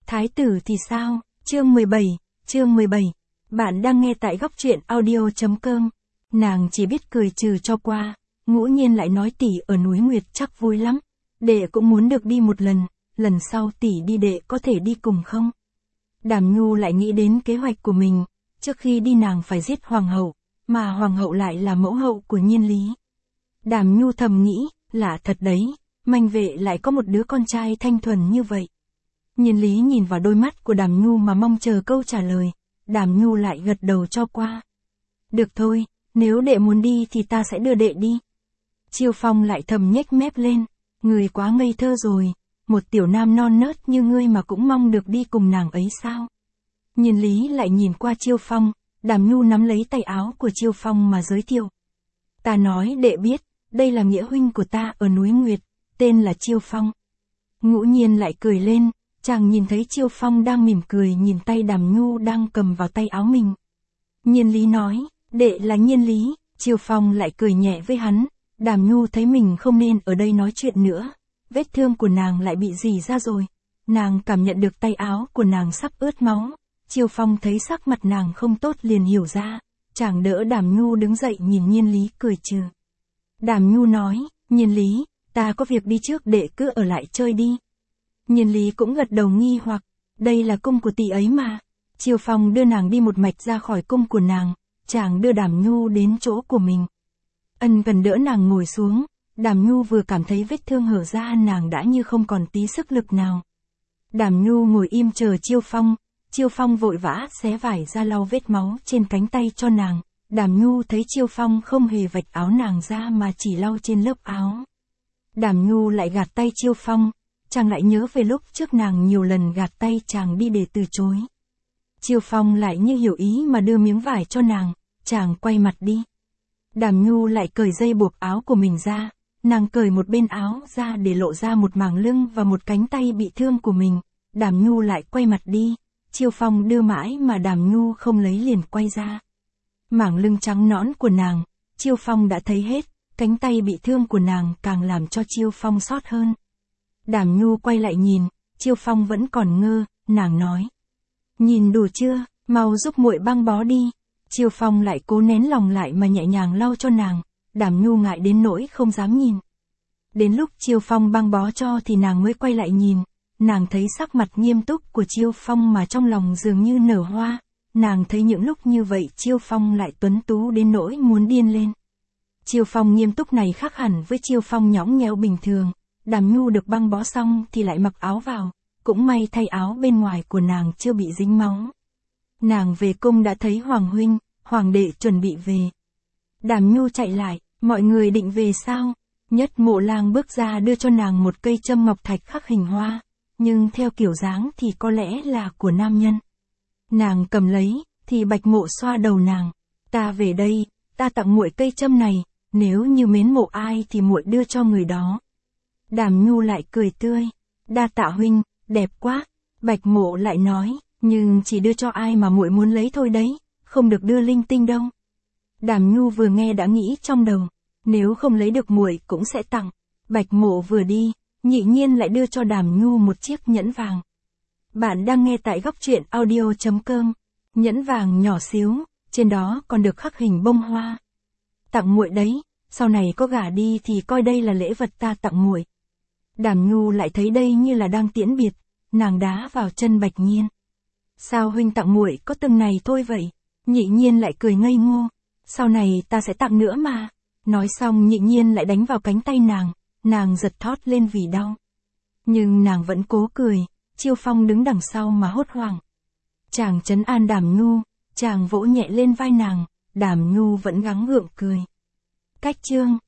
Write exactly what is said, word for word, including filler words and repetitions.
Thái tử thì sao? Chương mười bảy, chương mười bảy. Bạn đang nghe tại góc truyện audio.com. Nàng chỉ biết cười trừ cho qua, ngũ nhiên lại nói tỷ ở núi Nguyệt chắc vui lắm. Đệ cũng muốn được đi một lần, lần sau tỷ đi đệ có thể đi cùng không? Đàm Nhu lại nghĩ đến kế hoạch của mình, trước khi đi nàng phải giết hoàng hậu, mà hoàng hậu lại là mẫu hậu của Nhiên Lý. Đàm Nhu thầm nghĩ, lạ thật đấy, Manh Vệ lại có một đứa con trai thanh thuần như vậy. Nhiên Lý nhìn vào đôi mắt của Đàm Nhu mà mong chờ câu trả lời, Đàm Nhu lại gật đầu cho qua. Được thôi, nếu đệ muốn đi thì ta sẽ đưa đệ đi. Chiêu Phong lại thầm nhếch mép lên, người quá ngây thơ rồi, một tiểu nam non nớt như ngươi mà cũng mong được đi cùng nàng ấy sao? Nhiên Lý lại nhìn qua Chiêu Phong, Đàm Nhu nắm lấy tay áo của Chiêu Phong mà giới thiệu. Ta nói đệ biết, đây là nghĩa huynh của ta ở núi Nguyệt, tên là Chiêu Phong. Ngũ nhiên lại cười lên, chàng nhìn thấy Chiêu Phong đang mỉm cười nhìn tay Đàm Nhu đang cầm vào tay áo mình. Nhiên Lý nói, đệ là Nhiên Lý, Chiêu Phong lại cười nhẹ với hắn, Đàm Nhu thấy mình không nên ở đây nói chuyện nữa, vết thương của nàng lại bị rỉ ra rồi, nàng cảm nhận được tay áo của nàng sắp ướt máu, Chiêu Phong thấy sắc mặt nàng không tốt liền hiểu ra, chàng đỡ Đàm Nhu đứng dậy nhìn Nhiên Lý cười trừ. Đàm Nhu nói, Nhiên Lý, ta có việc đi trước đệ cứ ở lại chơi đi. Nhiên Lý cũng gật đầu nghi hoặc, đây là cung của tỷ ấy mà. Chiêu Phong đưa nàng đi một mạch ra khỏi cung của nàng, chàng đưa Đàm Nhu đến chỗ của mình. Ân cần đỡ nàng ngồi xuống, Đàm Nhu vừa cảm thấy vết thương hở ra nàng đã như không còn tí sức lực nào. Đàm Nhu ngồi im chờ Chiêu Phong, Chiêu Phong vội vã xé vải ra lau vết máu trên cánh tay cho nàng, Đàm Nhu thấy Chiêu Phong không hề vạch áo nàng ra mà chỉ lau trên lớp áo. Đàm Nhu lại gạt tay Chiêu Phong, chàng lại nhớ về lúc trước nàng nhiều lần gạt tay chàng đi để từ chối. Chiêu Phong lại như hiểu ý mà đưa miếng vải cho nàng, chàng quay mặt đi. Đàm Nhu lại cởi dây buộc áo của mình ra, nàng cởi một bên áo ra để lộ ra một mảng lưng và một cánh tay bị thương của mình, Đàm Nhu lại quay mặt đi, Chiêu Phong đưa mãi mà Đàm Nhu không lấy liền quay ra. Mảng lưng trắng nõn của nàng, Chiêu Phong đã thấy hết, cánh tay bị thương của nàng càng làm cho Chiêu Phong xót hơn. Đàm Nhu quay lại nhìn, Chiêu Phong vẫn còn ngơ, nàng nói. Nhìn đủ chưa, mau giúp muội băng bó đi. Chiêu Phong lại cố nén lòng lại mà nhẹ nhàng lau cho nàng, Đàm Nhu ngại đến nỗi không dám nhìn. Đến lúc Chiêu Phong băng bó cho thì nàng mới quay lại nhìn, nàng thấy sắc mặt nghiêm túc của Chiêu Phong mà trong lòng dường như nở hoa, nàng thấy những lúc như vậy Chiêu Phong lại tuấn tú đến nỗi muốn điên lên. Chiêu Phong nghiêm túc này khác hẳn với Chiêu Phong nhõng nhẽo bình thường. Đàm Nhu được băng bó xong thì lại mặc áo vào, cũng may thay áo bên ngoài của nàng chưa bị dính máu. Nàng về cung đã thấy Hoàng huynh, Hoàng đệ chuẩn bị về. Đàm Nhu chạy lại, mọi người định về sao? Nhất Mộ Lang bước ra đưa cho nàng một cây châm ngọc thạch khắc hình hoa, nhưng theo kiểu dáng thì có lẽ là của nam nhân. Nàng cầm lấy, thì Bạch Mộ xoa đầu nàng, ta về đây, ta tặng muội cây châm này, nếu như mến mộ ai thì muội đưa cho người đó. Đàm Nhu lại cười tươi, đa tạ huynh, đẹp quá. Bạch Mộ lại nói, nhưng chỉ đưa cho ai mà muội muốn lấy thôi đấy, không được đưa linh tinh đâu. Đàm Nhu vừa nghe đã nghĩ trong đầu, nếu không lấy được muội cũng sẽ tặng. Bạch Mộ vừa đi, Nhị Nhiên lại đưa cho Đàm Nhu một chiếc nhẫn vàng. Bạn đang nghe tại góc truyện audio.com. Nhẫn vàng nhỏ xíu, trên đó còn được khắc hình bông hoa. Tặng muội đấy, sau này có gả đi thì coi đây là lễ vật ta tặng muội. Đàm Nhu lại thấy đây như là đang tiễn biệt, nàng đá vào chân Bạch Nhiên. Sao huynh tặng muội có từng này thôi vậy? Nhị Nhiên lại cười ngây ngô, sau này ta sẽ tặng nữa mà. Nói xong Nhị Nhiên lại đánh vào cánh tay nàng, nàng giật thót lên vì đau. Nhưng nàng vẫn cố cười, Chiêu Phong đứng đằng sau mà hốt hoảng. Chàng trấn an Đàm Nhu, chàng vỗ nhẹ lên vai nàng, Đàm Nhu vẫn gắng gượng cười. Cách chương